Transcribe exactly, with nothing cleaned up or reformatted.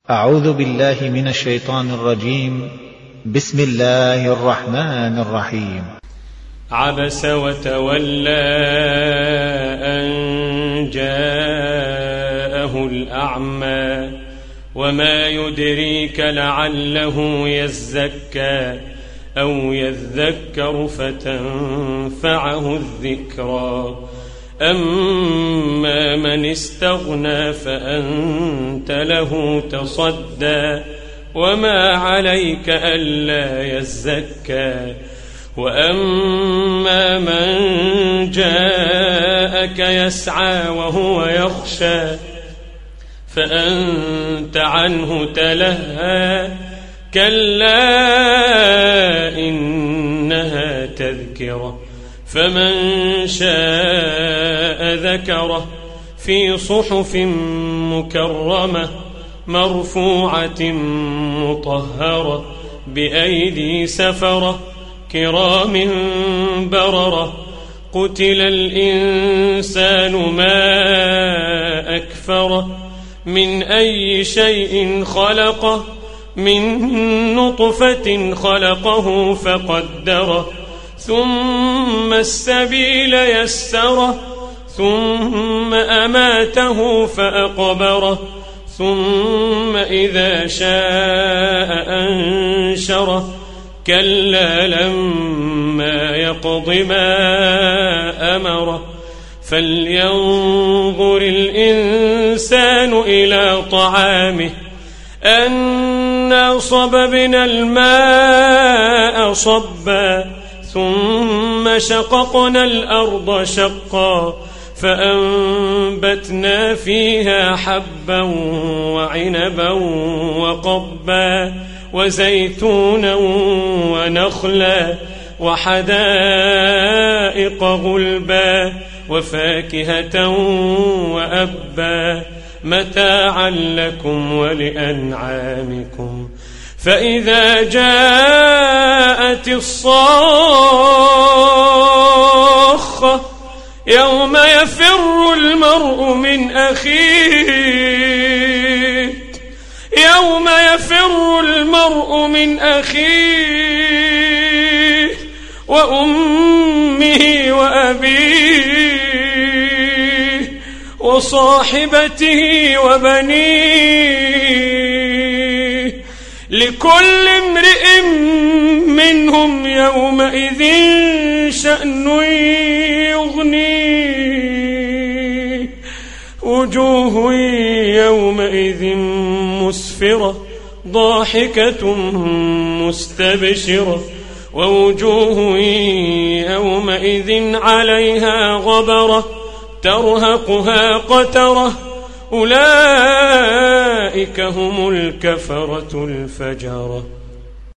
أعوذ بالله من الشيطان الرجيم. بسم الله الرحمن الرحيم. عبس وتولى أن جاءه الأعمى وما يدريك لعله يزكى أو يذكر فتنفعه الذكرى أما من استغنى فأنت له تصدى وما عليك ألا يزكى وأما من جاءك يسعى وهو يخشى فأنت عنه تلهى كلا إنها تذكرة فمن شاء ذكره في صحف مكرمة مرفوعة مطهرة بأيدي سفرة كرام بررة قتل الإنسان ما أكفره من أي شيء خلقه من نطفة خلقه فقدره ثم السبيل يسره ثم أماته فأقبره ثم إذا شاء أنشره كلا لما يقض ما أمره فلينظر الإنسان إلى طعامه أنا صببنا الماء صبا ثم شققنا الأرض شقا فأنبتنا فيها حبا وعنبا وقضبا وزيتونا ونخلا وحدائق غلبا وفاكهة وأبا متاعا لكم ولأنعامكم فإذا جاءت الصاخة يوم يفر المرء من أخيه يوم يفر المرء من أخيه وأمه وأبيه وصاحبته وبنيه لكل امرئ منهم يومئذ شأن يغنيه وجوه يومئذ مسفرة ضاحكة مستبشرة ووجوه يومئذ عليها غبرة ترهقها قترة أولئك هم الكفرة الفجرة.